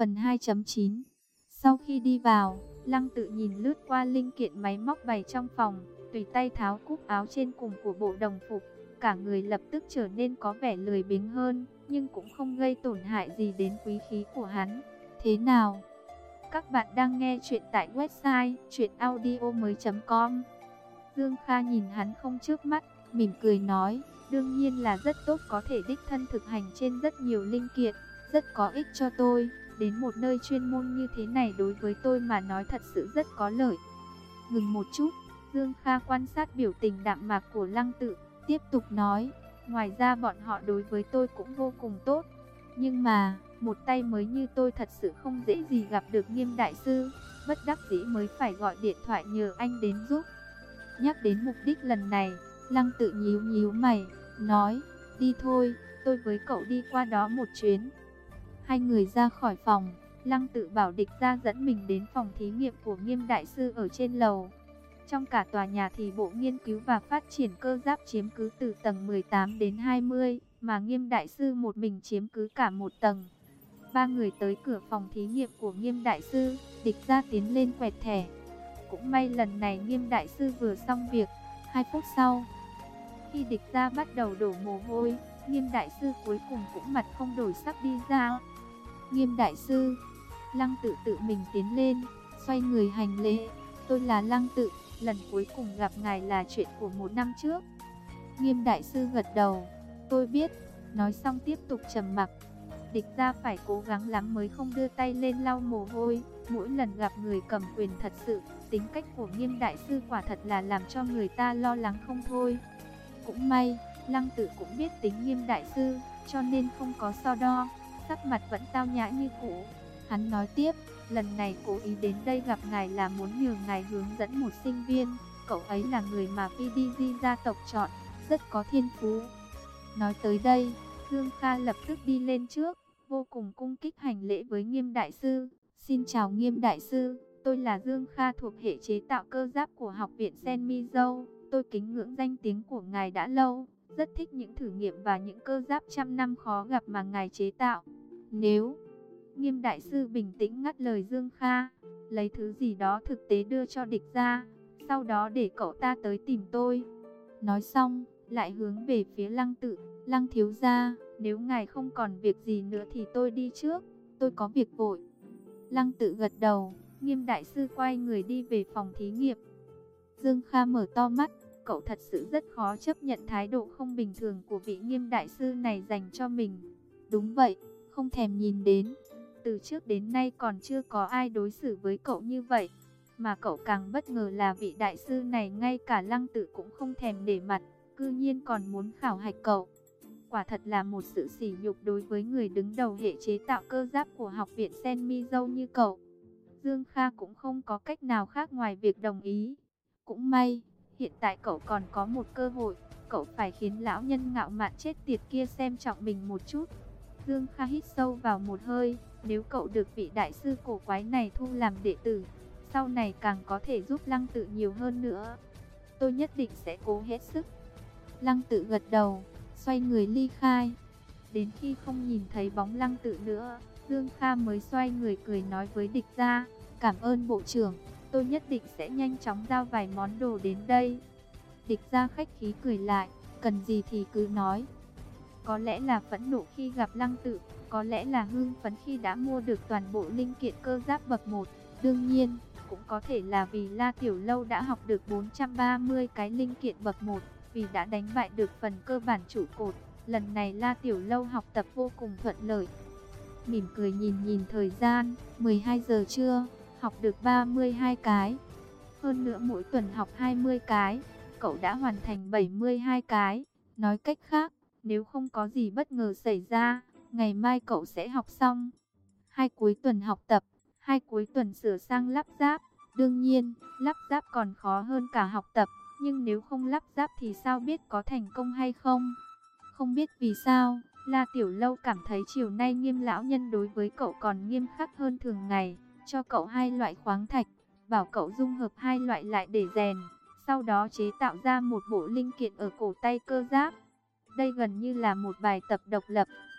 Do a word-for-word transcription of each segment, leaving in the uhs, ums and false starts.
Phần hai chấm chín. Sau khi đi vào, Lăng Tự nhìn lướt qua linh kiện máy móc bày trong phòng, tùy tay tháo cúc áo trên cùng của bộ đồng phục, cả người lập tức trở nên có vẻ lười biếng hơn, nhưng cũng không gây tổn hại gì đến quý khí của hắn. Thế nào? Các bạn đang nghe chuyện tại website truyện audio mới chấm com. Dương Kha nhìn hắn không chớp mắt, mỉm cười nói, đương nhiên là rất tốt, có thể đích thân thực hành trên rất nhiều linh kiện, rất có ích cho tôi. Đến một nơi chuyên môn như thế này đối với tôi mà nói thật sự rất có lợi. Ngừng một chút, Dương Kha quan sát biểu tình đạm mạc của Lăng Tự, tiếp tục nói, ngoài ra bọn họ đối với tôi cũng vô cùng tốt. Nhưng mà, một tay mới như tôi thật sự không dễ gì gặp được Nghiêm đại sư, bất đắc dĩ mới phải gọi điện thoại nhờ anh đến giúp. Nhắc đến mục đích lần này, Lăng Tự nhíu nhíu mày, nói, đi thôi, tôi với cậu đi qua đó một chuyến. Hai người ra khỏi phòng, Lăng Tự bảo Địch Gia dẫn mình đến phòng thí nghiệm của Nghiêm đại sư ở trên lầu. Trong cả tòa nhà thì bộ nghiên cứu và phát triển cơ giáp chiếm cứ từ tầng mười tám đến hai mươi, mà Nghiêm đại sư một mình chiếm cứ cả một tầng. Ba người tới cửa phòng thí nghiệm của Nghiêm đại sư, Địch Gia tiến lên quẹt thẻ. Cũng may lần này Nghiêm đại sư vừa xong việc. Hai phút sau, khi Địch Gia bắt đầu đổ mồ hôi, Nghiêm đại sư cuối cùng cũng mặt không đổi sắc đi ra. Nghiêm đại sư, Lăng Tự tự mình tiến lên, xoay người hành lễ. Tôi là Lăng Tự, lần cuối cùng gặp ngài là chuyện của một năm trước. Nghiêm đại sư gật đầu, tôi biết, nói xong tiếp tục trầm mặc. Địch Gia phải cố gắng lắm mới không đưa tay lên lau mồ hôi. Mỗi lần gặp người cầm quyền thật sự, tính cách của Nghiêm đại sư quả thật là làm cho người ta lo lắng không thôi. Cũng may, Lăng Tự cũng biết tính Nghiêm đại sư, cho nên không có so đo, sắc mặt vẫn tao nhã như cũ. Hắn nói tiếp, lần này cố ý đến đây gặp ngài là muốn nhờ ngài hướng dẫn một sinh viên, cậu ấy là người mà pê đê giê gia tộc chọn, rất có thiên phú. Nói tới đây, Dương Kha lập tức đi lên trước, vô cùng cung kính hành lễ với Nghiêm đại sư. Xin chào Nghiêm đại sư, tôi là Dương Kha thuộc hệ chế tạo cơ giáp của học viện Sen Mi Dâu. Tôi kính ngưỡng danh tiếng của ngài đã lâu, rất thích những thử nghiệm và những cơ giáp trăm năm khó gặp mà ngài chế tạo. Nếu... Nghiêm đại sư bình tĩnh ngắt lời Dương Kha, lấy thứ gì đó thực tế đưa cho Địch Gia, sau đó để cậu ta tới tìm tôi. Nói xong, lại hướng về phía Lăng Tự, Lăng thiếu gia, nếu ngài không còn việc gì nữa thì tôi đi trước, tôi có việc vội. Lăng Tự gật đầu, Nghiêm đại sư quay người đi về phòng thí nghiệm. Dương Kha mở to mắt, cậu thật sự rất khó chấp nhận thái độ không bình thường của vị Nghiêm đại sư này dành cho mình. Đúng vậy, không thèm nhìn đến. Từ trước đến nay còn chưa có ai đối xử với cậu như vậy. Mà cậu càng bất ngờ là vị đại sư này ngay cả Lăng Tự cũng không thèm để mặt, cư nhiên còn muốn khảo hạch cậu. Quả thật là một sự sỉ nhục đối với người đứng đầu hệ chế tạo cơ giáp của học viện Sen Mi Dâu như cậu. Dương Kha cũng không có cách nào khác ngoài việc đồng ý. Cũng may, hiện tại cậu còn có một cơ hội, cậu phải khiến lão nhân ngạo mạn chết tiệt kia xem trọng mình một chút. Dương Kha hít sâu vào một hơi, nếu cậu được vị đại sư cổ quái này thu làm đệ tử, sau này càng có thể giúp Lăng Tự nhiều hơn nữa. Tôi nhất định sẽ cố hết sức. Lăng Tự gật đầu, xoay người ly khai. Đến khi không nhìn thấy bóng Lăng Tự nữa, Dương Kha mới xoay người cười nói với Địch Gia, cảm ơn bộ trưởng, tôi nhất định sẽ nhanh chóng giao vài món đồ đến đây. Địch Gia khách khí cười lại, cần gì thì cứ nói. Có lẽ là phẫn nộ khi gặp Lăng Tự, có lẽ là hưng phấn khi đã mua được toàn bộ linh kiện cơ giáp bậc một. Đương nhiên, cũng có thể là vì La Tiểu Lâu đã học được bốn trăm ba mươi cái linh kiện bậc một, vì đã đánh bại được phần cơ bản trụ cột. Lần này La Tiểu Lâu học tập vô cùng thuận lợi. Mỉm cười nhìn nhìn thời gian, mười hai giờ trưa, học được ba mươi hai cái. Hơn nữa mỗi tuần học hai mươi cái, cậu đã hoàn thành bảy mươi hai cái. Nói cách khác, nếu không có gì bất ngờ xảy ra, ngày mai cậu sẽ học xong. Hai cuối tuần học tập, hai cuối tuần sửa sang lắp ráp. Đương nhiên, lắp ráp còn khó hơn cả học tập, nhưng nếu không lắp ráp thì sao biết có thành công hay không? Không biết vì sao, La Tiểu Lâu cảm thấy chiều nay Nghiêm lão nhân đối với cậu còn nghiêm khắc hơn thường ngày, cho cậu hai loại khoáng thạch, bảo cậu dung hợp hai loại lại để rèn, sau đó chế tạo ra một bộ linh kiện ở cổ tay cơ giáp. Đây gần như là một bài tập độc lập,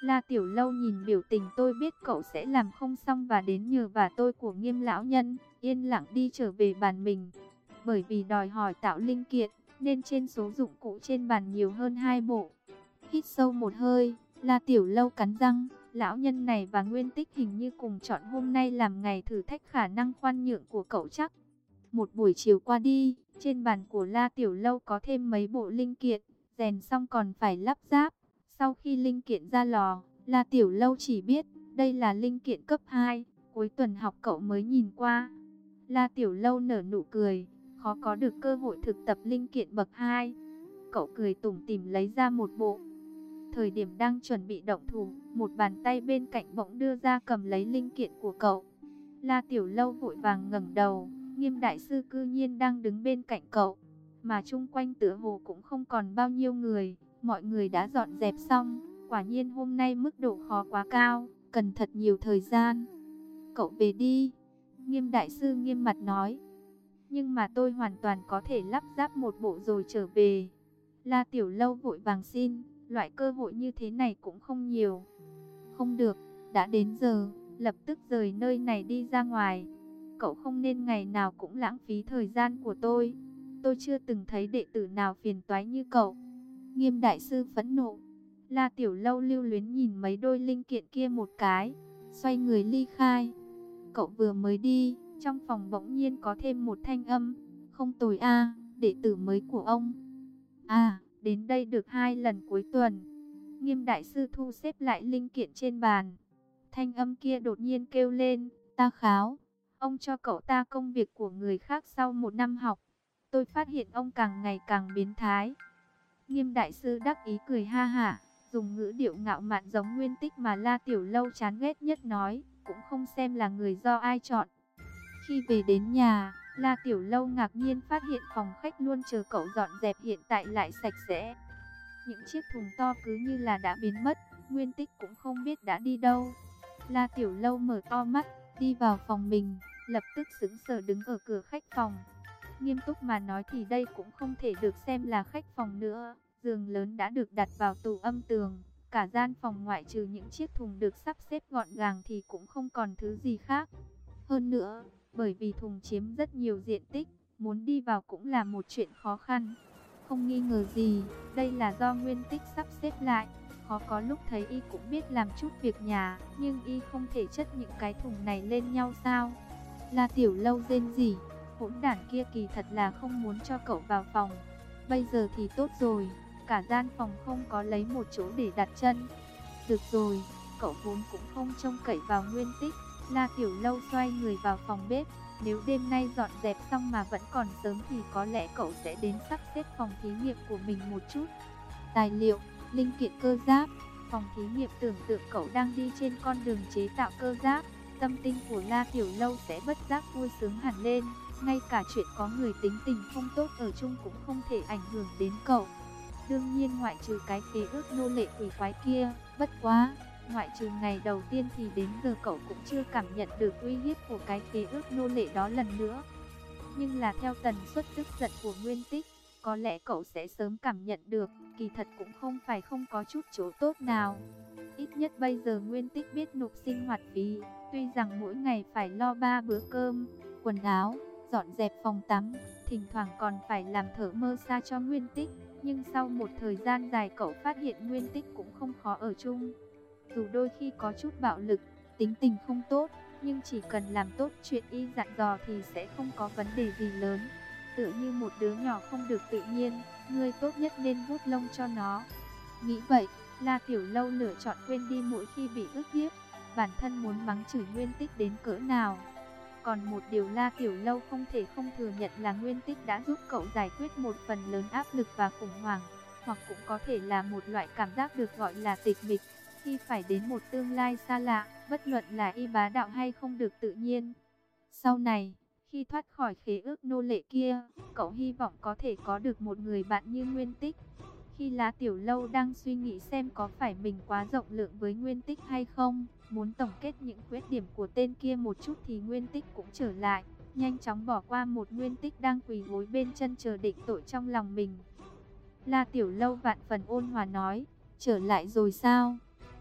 La Tiểu Lâu nhìn biểu tình tôi biết cậu sẽ làm không xong và đến nhờ vả tôi của Nghiêm lão nhân, yên lặng đi trở về bàn mình. Bởi vì đòi hỏi tạo linh kiện, nên trên số dụng cụ trên bàn nhiều hơn hai bộ. Hít sâu một hơi, La Tiểu Lâu cắn răng, lão nhân này và Nguyên Tích hình như cùng chọn hôm nay làm ngày thử thách khả năng khoan nhượng của cậu chắc. Một buổi chiều qua đi, trên bàn của La Tiểu Lâu có thêm mấy bộ linh kiện, rèn xong còn phải lắp ráp. Sau khi linh kiện ra lò, La Tiểu Lâu chỉ biết đây là linh kiện cấp hai, cuối tuần học cậu mới nhìn qua. La Tiểu Lâu nở nụ cười, khó có được cơ hội thực tập linh kiện bậc hai. Cậu cười tủm tỉm lấy ra một bộ. Thời điểm đang chuẩn bị động thủ, một bàn tay bên cạnh bỗng đưa ra cầm lấy linh kiện của cậu. La Tiểu Lâu vội vàng ngẩng đầu, Nghiêm đại sư cư nhiên đang đứng bên cạnh cậu, mà chung quanh tựa hồ cũng không còn bao nhiêu người, mọi người đã dọn dẹp xong. Quả nhiên hôm nay mức độ khó quá cao, cần thật nhiều thời gian. Cậu về đi, Nghiêm đại sư nghiêm mặt nói. Nhưng mà tôi hoàn toàn có thể lắp ráp một bộ rồi trở về. La Tiểu Lâu vội vàng xin, loại cơ hội như thế này cũng không nhiều. Không được, đã đến giờ, lập tức rời nơi này đi ra ngoài. Cậu không nên ngày nào cũng lãng phí thời gian của tôi. Tôi chưa từng thấy đệ tử nào phiền toái như cậu. Nghiêm đại sư phẫn nộ. La Tiểu Lâu lưu luyến nhìn mấy đôi linh kiện kia một cái, xoay người ly khai. Cậu vừa mới đi, trong phòng bỗng nhiên có thêm một thanh âm. Không tồi a, đệ tử mới của ông. À, đến đây được hai lần cuối tuần. Nghiêm đại sư thu xếp lại linh kiện trên bàn. Thanh âm kia đột nhiên kêu lên, ta kháo. Ông cho cậu ta công việc của người khác sau một năm học. Tôi phát hiện ông càng ngày càng biến thái. Nghiêm đại sư đắc ý cười ha hả, dùng ngữ điệu ngạo mạn giống Nguyên Tích mà La Tiểu Lâu chán ghét nhất nói, cũng không xem là người do ai chọn. Khi về đến nhà, La Tiểu Lâu ngạc nhiên phát hiện phòng khách luôn chờ cậu dọn dẹp hiện tại lại sạch sẽ. Những chiếc thùng to cứ như là đã biến mất, Nguyên Tích cũng không biết đã đi đâu. La Tiểu Lâu mở to mắt, đi vào phòng mình, lập tức sững sờ đứng ở cửa khách phòng. Nghiêm túc mà nói thì đây cũng không thể được xem là khách phòng nữa. Giường lớn đã được đặt vào tủ âm tường. Cả gian phòng ngoại trừ những chiếc thùng được sắp xếp gọn gàng thì cũng không còn thứ gì khác. Hơn nữa, bởi vì thùng chiếm rất nhiều diện tích, muốn đi vào cũng là một chuyện khó khăn. Không nghi ngờ gì, đây là do Nguyên Tích sắp xếp lại. Khó có lúc thấy y cũng biết làm chút việc nhà, nhưng y không thể chất những cái thùng này lên nhau sao? La Tiểu Lâu rên rỉ, hỗn đản kia kỳ thật là không muốn cho cậu vào phòng. Bây giờ thì tốt rồi, cả gian phòng không có lấy một chỗ để đặt chân. Được rồi, cậu vốn cũng không trông cậy vào Nguyên Tích. La Tiểu Lâu xoay người vào phòng bếp. Nếu đêm nay dọn dẹp xong mà vẫn còn sớm thì có lẽ cậu sẽ đến sắp xếp phòng thí nghiệm của mình một chút. Tài liệu, linh kiện cơ giáp. Phòng thí nghiệm tưởng tượng cậu đang đi trên con đường chế tạo cơ giáp. Tâm tinh của La Tiểu Lâu sẽ bất giác vui sướng hẳn lên. Ngay cả chuyện có người tính tình không tốt ở chung cũng không thể ảnh hưởng đến cậu. Đương nhiên ngoại trừ cái khế ước nô lệ quỷ quái kia. Bất quá, ngoại trừ ngày đầu tiên thì đến giờ cậu cũng chưa cảm nhận được uy hiếp của cái khế ước nô lệ đó lần nữa. Nhưng là theo tần suất tức giận của Nguyên Tích, có lẽ cậu sẽ sớm cảm nhận được, kỳ thật cũng không phải không có chút chỗ tốt nào. Ít nhất bây giờ Nguyên Tích biết nộp sinh hoạt phí, tuy rằng mỗi ngày phải lo ba bữa cơm, quần áo, dọn dẹp phòng tắm, thỉnh thoảng còn phải làm thở mơ xa cho Nguyên Tích. Nhưng sau một thời gian dài cậu phát hiện Nguyên Tích cũng không khó ở chung. Dù đôi khi có chút bạo lực, tính tình không tốt, nhưng chỉ cần làm tốt chuyện y dặn dò thì sẽ không có vấn đề gì lớn. Tựa như một đứa nhỏ không được tự nhiên, ngươi tốt nhất nên vuốt lông cho nó. Nghĩ vậy, La Tiểu Lâu lựa chọn quên đi mỗi khi bị ức hiếp, bản thân muốn mắng chửi Nguyên Tích đến cỡ nào. Còn một điều La Tiểu Lâu không thể không thừa nhận là Nguyên Tích đã giúp cậu giải quyết một phần lớn áp lực và khủng hoảng, hoặc cũng có thể là một loại cảm giác được gọi là tịch mịch. Khi phải đến một tương lai xa lạ, bất luận là y bá đạo hay không được tự nhiên. Sau này, khi thoát khỏi khế ước nô lệ kia, cậu hy vọng có thể có được một người bạn như Nguyên Tích. Khi La Tiểu Lâu đang suy nghĩ xem có phải mình quá rộng lượng với Nguyên Tích hay không, muốn tổng kết những khuyết điểm của tên kia một chút thì Nguyên Tích cũng trở lại, nhanh chóng bỏ qua một Nguyên Tích đang quỳ gối bên chân chờ định tội trong lòng mình. La Tiểu Lâu vạn phần ôn hòa nói, trở lại rồi sao?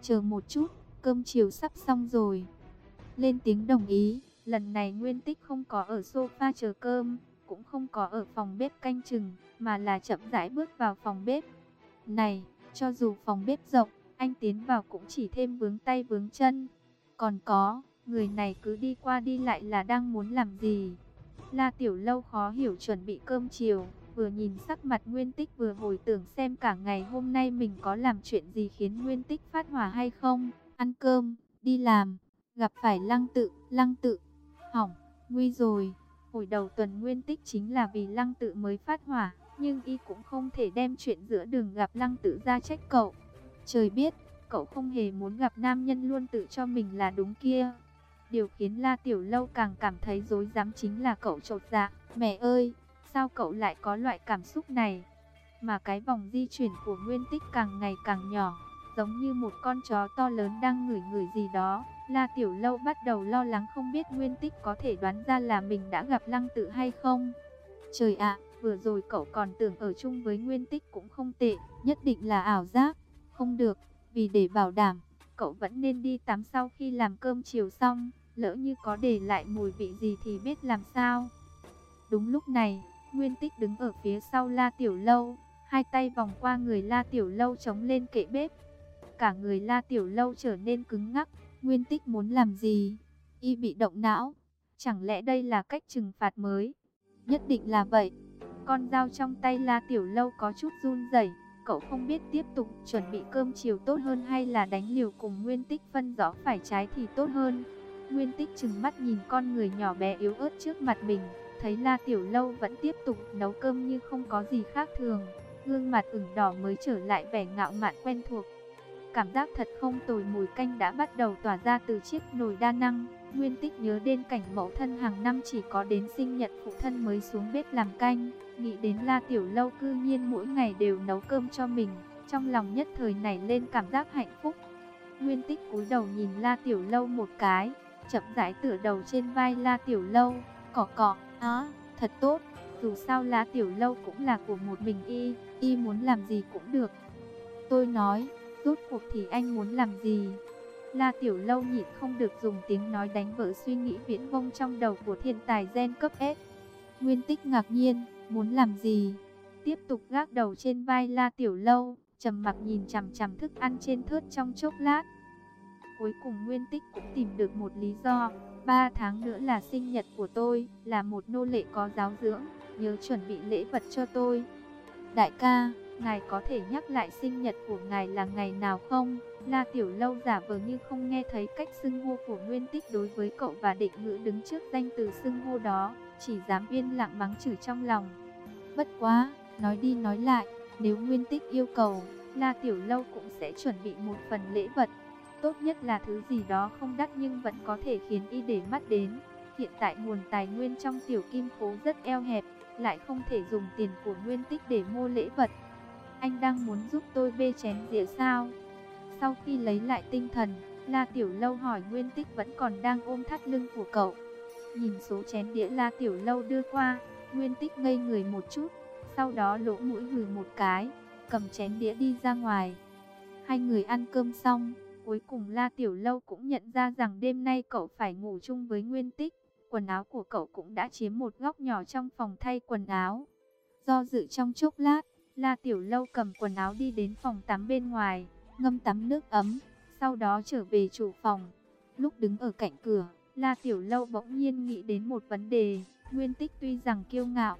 chờ một chút, cơm chiều sắp xong rồi. Lên tiếng đồng ý, lần này Nguyên Tích không có ở sofa chờ cơm, cũng không có ở phòng bếp canh chừng, mà là chậm rãi bước vào phòng bếp. Này, cho dù phòng bếp rộng, anh tiến vào cũng chỉ thêm vướng tay vướng chân. Còn có, người này cứ đi qua đi lại là đang muốn làm gì? La Tiểu Lâu khó hiểu chuẩn bị cơm chiều, vừa nhìn sắc mặt Nguyên Tích vừa hồi tưởng xem cả ngày hôm nay mình có làm chuyện gì khiến Nguyên Tích phát hỏa hay không. Ăn cơm, đi làm, gặp phải Lăng Tự, Lăng Tự, hỏng, nguy rồi. Hồi đầu tuần Nguyên Tích chính là vì Lăng Tự mới phát hỏa, nhưng y cũng không thể đem chuyện giữa đường gặp Lăng Tự ra trách cậu. Trời biết, cậu không hề muốn gặp nam nhân luôn tự cho mình là đúng kia. Điều khiến La Tiểu Lâu càng cảm thấy rối rắm chính là cậu chột dạ. Mẹ ơi, sao cậu lại có loại cảm xúc này? Mà cái vòng di chuyển của Nguyên Tích càng ngày càng nhỏ, giống như một con chó to lớn đang ngửi ngửi gì đó. La Tiểu Lâu bắt đầu lo lắng không biết Nguyên Tích có thể đoán ra là mình đã gặp Lăng Tự hay không. Trời ạ, vừa rồi cậu còn tưởng ở chung với Nguyên Tích cũng không tệ, nhất định là ảo giác. Không được, vì để bảo đảm, cậu vẫn nên đi tắm sau khi làm cơm chiều xong, lỡ như có để lại mùi vị gì thì biết làm sao. Đúng lúc này, Nguyên Tích đứng ở phía sau La Tiểu Lâu, hai tay vòng qua người La Tiểu Lâu chống lên kệ bếp. Cả người La Tiểu Lâu trở nên cứng ngắc. Nguyên Tích muốn làm gì? Y bị động não. Chẳng lẽ đây là cách trừng phạt mới? Nhất định là vậy. Con dao trong tay La Tiểu Lâu có chút run rẩy. Cậu không biết tiếp tục chuẩn bị cơm chiều tốt hơn hay là đánh liều cùng Nguyên Tích phân rõ phải trái thì tốt hơn. Nguyên Tích trừng mắt nhìn con người nhỏ bé yếu ớt trước mặt mình, thấy La Tiểu Lâu vẫn tiếp tục nấu cơm như không có gì khác thường. Gương mặt ửng đỏ mới trở lại vẻ ngạo mạn quen thuộc. Cảm giác thật không tồi, mùi canh đã bắt đầu tỏa ra từ chiếc nồi đa năng. Nguyên Tích nhớ đến cảnh mẫu thân hàng năm chỉ có đến sinh nhật phụ thân mới xuống bếp làm canh. Nghĩ đến La Tiểu Lâu cư nhiên mỗi ngày đều nấu cơm cho mình, trong lòng nhất thời nảy lên cảm giác hạnh phúc. Nguyên Tích cúi đầu nhìn La Tiểu Lâu một cái, chậm rãi tựa đầu trên vai La Tiểu Lâu, cọ cọ, á, thật tốt, dù sao La Tiểu Lâu cũng là của một mình y, y muốn làm gì cũng được. Tôi nói, rốt cuộc thì anh muốn làm gì? La Tiểu Lâu nhịn không được dùng tiếng nói đánh vỡ suy nghĩ viễn vông trong đầu của thiên tài gen cấp S. Nguyên Tích ngạc nhiên, muốn làm gì? Tiếp tục gác đầu trên vai La Tiểu Lâu, trầm mặc nhìn chằm chằm thức ăn trên thớt trong chốc lát. Cuối cùng Nguyên Tích cũng tìm được một lý do. Ba tháng nữa là sinh nhật của tôi, là một nô lệ có giáo dưỡng, nhớ chuẩn bị lễ vật cho tôi. Đại ca, ngài có thể nhắc lại sinh nhật của ngài là ngày nào không? La Tiểu Lâu giả vờ như không nghe thấy cách xưng hô của Nguyên Tích đối với cậu và định ngữ đứng trước danh từ xưng hô đó, chỉ dám yên lặng mắng chửi trong lòng. Bất quá, nói đi nói lại, nếu Nguyên Tích yêu cầu, La Tiểu Lâu cũng sẽ chuẩn bị một phần lễ vật. Tốt nhất là thứ gì đó không đắt nhưng vẫn có thể khiến y để mắt đến. Hiện tại nguồn tài nguyên trong Tiểu Kim Phố rất eo hẹp, lại không thể dùng tiền của Nguyên Tích để mua lễ vật. Anh đang muốn giúp tôi bê chén dĩa sao? Sau khi lấy lại tinh thần, La Tiểu Lâu hỏi Nguyên Tích vẫn còn đang ôm thắt lưng của cậu. Nhìn số chén đĩa La Tiểu Lâu đưa qua, Nguyên Tích ngây người một chút, sau đó lỗ mũi hừ một cái, cầm chén đĩa đi ra ngoài. Hai người ăn cơm xong, cuối cùng La Tiểu Lâu cũng nhận ra rằng đêm nay cậu phải ngủ chung với Nguyên Tích. Quần áo của cậu cũng đã chiếm một góc nhỏ trong phòng thay quần áo. Do dự trong chốc lát, La Tiểu Lâu cầm quần áo đi đến phòng tắm bên ngoài, ngâm tắm nước ấm, sau đó trở về chủ phòng. Lúc đứng ở cạnh cửa, La Tiểu Lâu bỗng nhiên nghĩ đến một vấn đề. Nguyên Tích tuy rằng kiêu ngạo,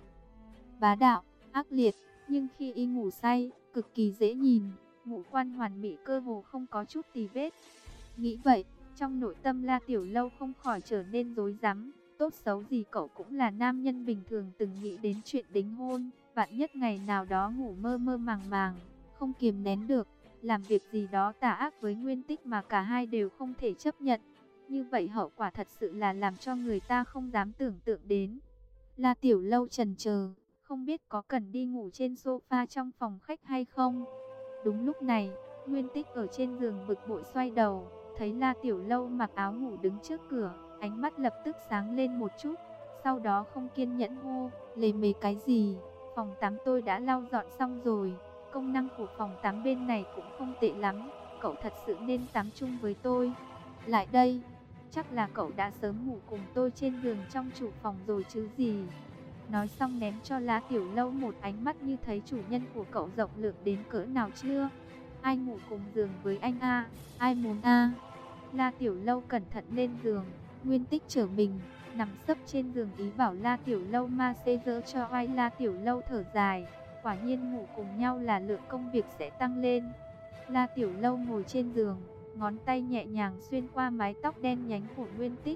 bá đạo, ác liệt, nhưng khi y ngủ say, cực kỳ dễ nhìn, ngũ quan hoàn mỹ cơ hồ không có chút tì vết. Nghĩ vậy, trong nội tâm La Tiểu Lâu không khỏi trở nên rối rắm. Tốt xấu gì cậu cũng là nam nhân bình thường từng nghĩ đến chuyện đính hôn, vạn nhất ngày nào đó ngủ mơ mơ màng màng, không kiềm nén được, làm việc gì đó tà ác với Nguyên Tích mà cả hai đều không thể chấp nhận. Như vậy hậu quả thật sự là làm cho người ta không dám tưởng tượng đến. La Tiểu Lâu chần chờ, không biết có cần đi ngủ trên sofa trong phòng khách hay không. Đúng lúc này, Nguyên Tích ở trên giường bực bội xoay đầu, thấy La Tiểu Lâu mặc áo ngủ đứng trước cửa, ánh mắt lập tức sáng lên một chút, sau đó không kiên nhẫn hô, lề mề cái gì, phòng tắm tôi đã lau dọn xong rồi, công năng của phòng tắm bên này cũng không tệ lắm, cậu thật sự nên tắm chung với tôi. Lại đây, chắc là cậu đã sớm ngủ cùng tôi trên giường trong chủ phòng rồi chứ gì. Nói xong ném cho La Tiểu Lâu một ánh mắt như thấy chủ nhân của cậu rộng lượng đến cỡ nào chưa. Ai ngủ cùng giường với anh a? Ai muốn a? La Tiểu Lâu cẩn thận lên giường, Nguyên Tích trở mình, nằm sấp trên giường ý bảo La Tiểu Lâu ma xê dỡ cho ai. La Tiểu Lâu thở dài, quả nhiên ngủ cùng nhau là lượng công việc sẽ tăng lên. La Tiểu Lâu ngồi trên giường, ngón tay nhẹ nhàng xuyên qua mái tóc đen nhánh của Nguyên Tích.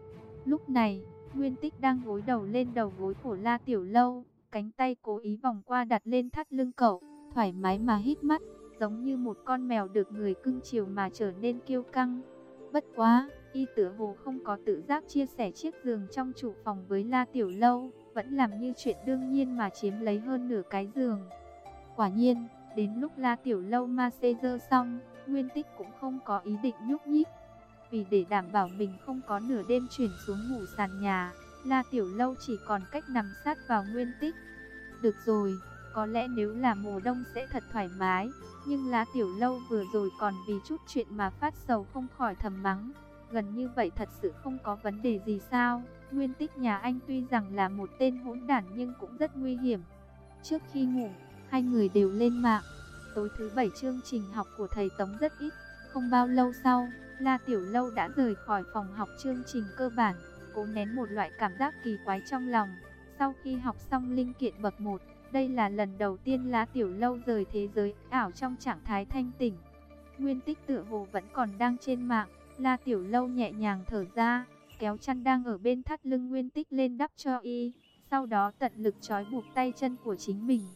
Lúc này, Nguyên Tích đang gối đầu lên đầu gối của La Tiểu Lâu, cánh tay cố ý vòng qua đặt lên thắt lưng cậu, thoải mái mà hít mắt, giống như một con mèo được người cưng chiều mà trở nên kiêu căng. Bất quá, y tựa hồ không có tự giác chia sẻ chiếc giường trong chủ phòng với La Tiểu Lâu, vẫn làm như chuyện đương nhiên mà chiếm lấy hơn nửa cái giường. Quả nhiên, đến lúc La Tiểu Lâu massager xong, Nguyên Tích cũng không có ý định nhúc nhích. Vì để đảm bảo mình không có nửa đêm chuyển xuống ngủ sàn nhà, La Tiểu Lâu chỉ còn cách nằm sát vào Nguyên Tích. Được rồi, có lẽ nếu là mùa đông sẽ thật thoải mái, nhưng La Tiểu Lâu vừa rồi còn vì chút chuyện mà phát sầu không khỏi thầm mắng. Gần như vậy thật sự không có vấn đề gì sao? Nguyên Tích nhà anh tuy rằng là một tên hỗn đản nhưng cũng rất nguy hiểm. Trước khi ngủ, hai người đều lên mạng. Tối thứ bảy chương trình học của thầy Tống rất ít. Không bao lâu sau, La Tiểu Lâu đã rời khỏi phòng học chương trình cơ bản, cố nén một loại cảm giác kỳ quái trong lòng. Sau khi học xong linh kiện bậc một, đây là lần đầu tiên La Tiểu Lâu rời thế giới ảo trong trạng thái thanh tỉnh. Nguyên Tích tựa hồ vẫn còn đang trên mạng. La Tiểu Lâu nhẹ nhàng thở ra, kéo chăn đang ở bên thắt lưng Nguyên Tích lên đắp cho y, sau đó tận lực trói buộc tay chân của chính mình.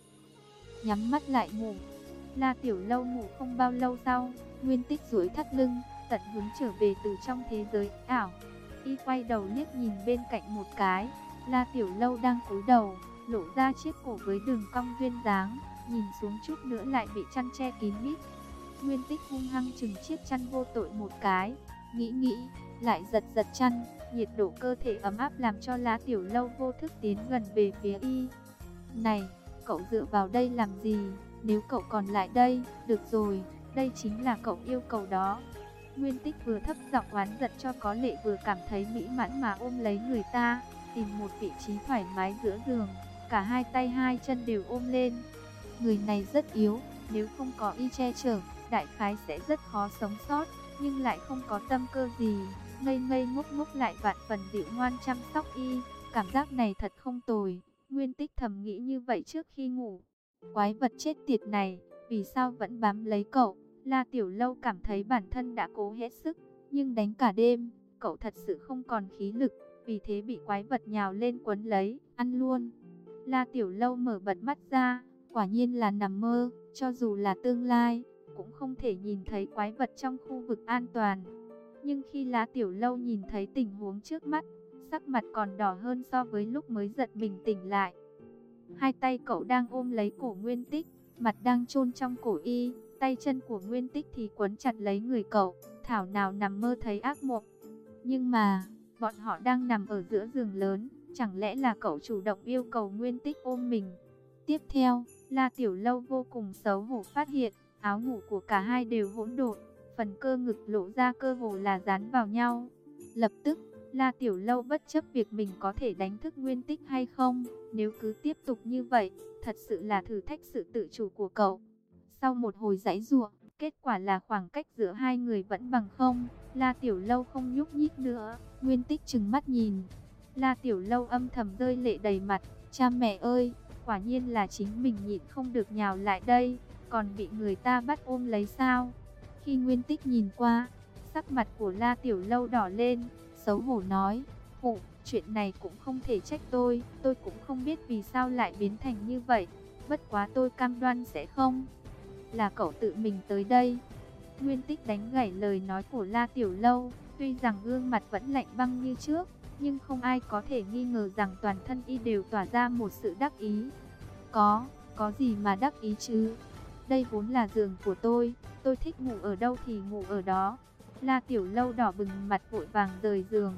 Nhắm mắt lại ngủ. La Tiểu Lâu ngủ không bao lâu sau, Nguyên Tích duỗi thắt lưng, tận hứng trở về từ trong thế giới ảo. Y quay đầu liếc nhìn bên cạnh một cái, La Tiểu Lâu đang cúi đầu, lộ ra chiếc cổ với đường cong duyên dáng, nhìn xuống chút nữa lại bị chăn che kín mít. Nguyên Tích hung hăng chừng chiếc chăn vô tội một cái, nghĩ nghĩ, lại giật giật chăn, nhiệt độ cơ thể ấm áp làm cho La Tiểu Lâu vô thức tiến gần về phía y. Này, cậu dựa vào đây làm gì? Nếu cậu còn lại đây, được rồi, đây chính là cậu yêu cầu đó. Nguyên Tích vừa thấp giọng oán giận cho có lệ vừa cảm thấy mỹ mãn mà ôm lấy người ta, tìm một vị trí thoải mái giữa giường, cả hai tay hai chân đều ôm lên. Người này rất yếu, nếu không có y che chở, đại khái sẽ rất khó sống sót, nhưng lại không có tâm cơ gì, ngây ngây ngốc ngốc lại vạn phần dịu ngoan chăm sóc y, cảm giác này thật không tồi. Nguyên Tích thầm nghĩ như vậy trước khi ngủ. Quái vật chết tiệt này, vì sao vẫn bám lấy cậu? La Tiểu Lâu cảm thấy bản thân đã cố hết sức, nhưng đánh cả đêm, cậu thật sự không còn khí lực, vì thế bị quái vật nhào lên quấn lấy, ăn luôn. La Tiểu Lâu mở bật mắt ra, quả nhiên là nằm mơ, cho dù là tương lai, cũng không thể nhìn thấy quái vật trong khu vực an toàn. Nhưng khi La Tiểu Lâu nhìn thấy tình huống trước mắt, sắc mặt còn đỏ hơn so với lúc mới giật mình tỉnh lại. Hai tay cậu đang ôm lấy cổ Nguyên Tích, mặt đang chôn trong cổ y, tay chân của Nguyên Tích thì quấn chặt lấy người cậu, thảo nào nằm mơ thấy ác mộng. Nhưng mà, bọn họ đang nằm ở giữa giường lớn, chẳng lẽ là cậu chủ động yêu cầu Nguyên Tích ôm mình? Tiếp theo, La Tiểu Lâu vô cùng xấu hổ phát hiện, áo ngủ của cả hai đều hỗn độn, phần cơ ngực lộ ra cơ hồ là dán vào nhau. Lập tức, La Tiểu Lâu bất chấp việc mình có thể đánh thức Nguyên Tích hay không, nếu cứ tiếp tục như vậy, thật sự là thử thách sự tự chủ của cậu. Sau một hồi giãy giụa, kết quả là khoảng cách giữa hai người vẫn bằng không. La Tiểu Lâu không nhúc nhích nữa, Nguyên Tích trừng mắt nhìn. La Tiểu Lâu âm thầm rơi lệ đầy mặt, cha mẹ ơi, quả nhiên là chính mình nhịn không được nhào lại đây, còn bị người ta bắt ôm lấy sao? Khi Nguyên Tích nhìn qua, sắc mặt của La Tiểu Lâu đỏ lên, xấu hổ nói, phụ, chuyện này cũng không thể trách tôi, tôi cũng không biết vì sao lại biến thành như vậy, bất quá tôi cam đoan sẽ không. Là cậu tự mình tới đây. Nguyên Tích đánh gãy lời nói của La Tiểu Lâu, tuy rằng gương mặt vẫn lạnh băng như trước, nhưng không ai có thể nghi ngờ rằng toàn thân y đều tỏa ra một sự đắc ý. Có, có gì mà đắc ý chứ? Đây vốn là giường của tôi, tôi thích ngủ ở đâu thì ngủ ở đó. La Tiểu Lâu đỏ bừng mặt vội vàng rời giường.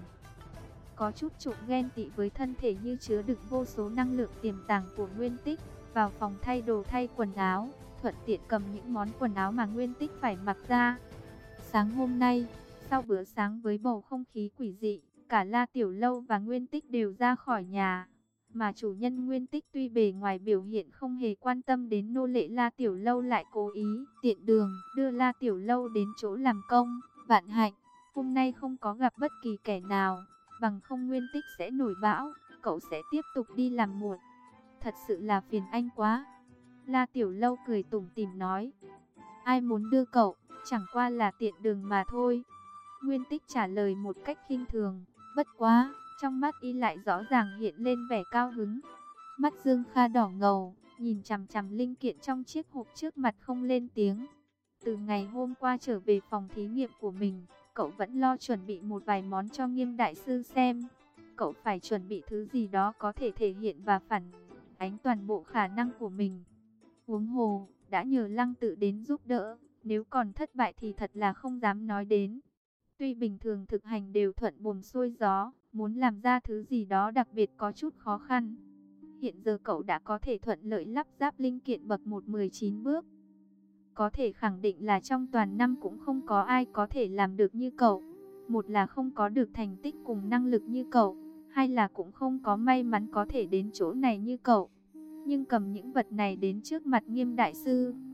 Có chút trộm ghen tị với thân thể như chứa đựng vô số năng lượng tiềm tàng của Nguyên Tích, vào phòng thay đồ thay quần áo, thuận tiện cầm những món quần áo mà Nguyên Tích phải mặc ra. Sáng hôm nay, sau bữa sáng với bầu không khí quỷ dị, cả La Tiểu Lâu và Nguyên Tích đều ra khỏi nhà. Mà chủ nhân Nguyên Tích tuy bề ngoài biểu hiện không hề quan tâm đến nô lệ La Tiểu Lâu lại cố ý tiện đường đưa La Tiểu Lâu đến chỗ làm công. Vạn hạnh, hôm nay không có gặp bất kỳ kẻ nào, bằng không Nguyên Tích sẽ nổi bão, cậu sẽ tiếp tục đi làm muộn. Thật sự là phiền anh quá. La Tiểu Lâu cười tủm tỉm nói. Ai muốn đưa cậu, chẳng qua là tiện đường mà thôi. Nguyên Tích trả lời một cách khinh thường. Bất quá, trong mắt y lại rõ ràng hiện lên vẻ cao hứng. Mắt Dương Kha đỏ ngầu, nhìn chằm chằm linh kiện trong chiếc hộp trước mặt không lên tiếng. Từ ngày hôm qua trở về phòng thí nghiệm của mình, cậu vẫn lo chuẩn bị một vài món cho Nghiêm đại sư xem. Cậu phải chuẩn bị thứ gì đó có thể thể hiện và phản ánh toàn bộ khả năng của mình. Huống hồ, đã nhờ Lăng Tự đến giúp đỡ, nếu còn thất bại thì thật là không dám nói đến. Tuy bình thường thực hành đều thuận buồm xuôi gió, muốn làm ra thứ gì đó đặc biệt có chút khó khăn. Hiện giờ cậu đã có thể thuận lợi lắp ráp linh kiện bậc một mười chín bước. Có thể khẳng định là trong toàn năm cũng không có ai có thể làm được như cậu. Một là không có được thành tích cùng năng lực như cậu, hai là cũng không có may mắn có thể đến chỗ này như cậu. Nhưng cầm những vật này đến trước mặt Nghiêm đại sư,